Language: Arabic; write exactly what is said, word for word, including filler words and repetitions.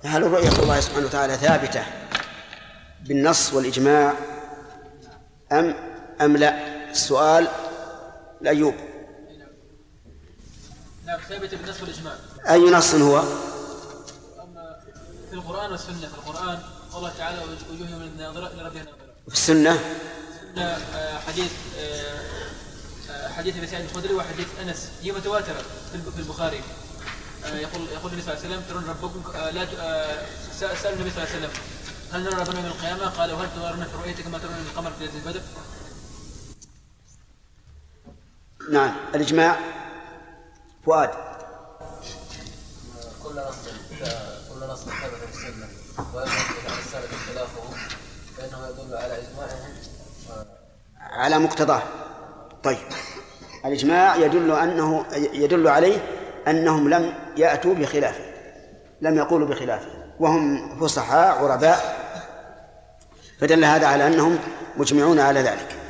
هل رؤية الله سبحانه وتعالى ثابتة بالنص والإجماع أم أم لا؟ السؤال لأيوب. نعم ثابتة بالنص والإجماع. أي نص هو؟ أما في القرآن والسنة. في القرآن الله تعالى وجوه من الناظرة إلى ربها ناظرة. في السنة السنة حديث حديث ابي سعيد الخدري وحديث انس هي متواتره في البخاري. يقول يقول النبي صلى الله عليه وسلم ترون ربكم لا سأل النبي صلى الله عليه وسلم هل نرى ربنا من القيامه؟ قال وهل ترون في رؤيتك كما ترون القمر في ليله البدر؟ نعم. الإجماع فؤاد. كل نص كل نص ثابت في السنه ويجب على السلف خلافه فانه يدل على اجماعهم على مقتضاه. طيب الإجماع يدل أنه يدل عليه أنهم لم يأتوا بخلافه، لم يقولوا بخلافه، وهم فصحاء عرباء، فدل هذا على أنهم مجمعون على ذلك.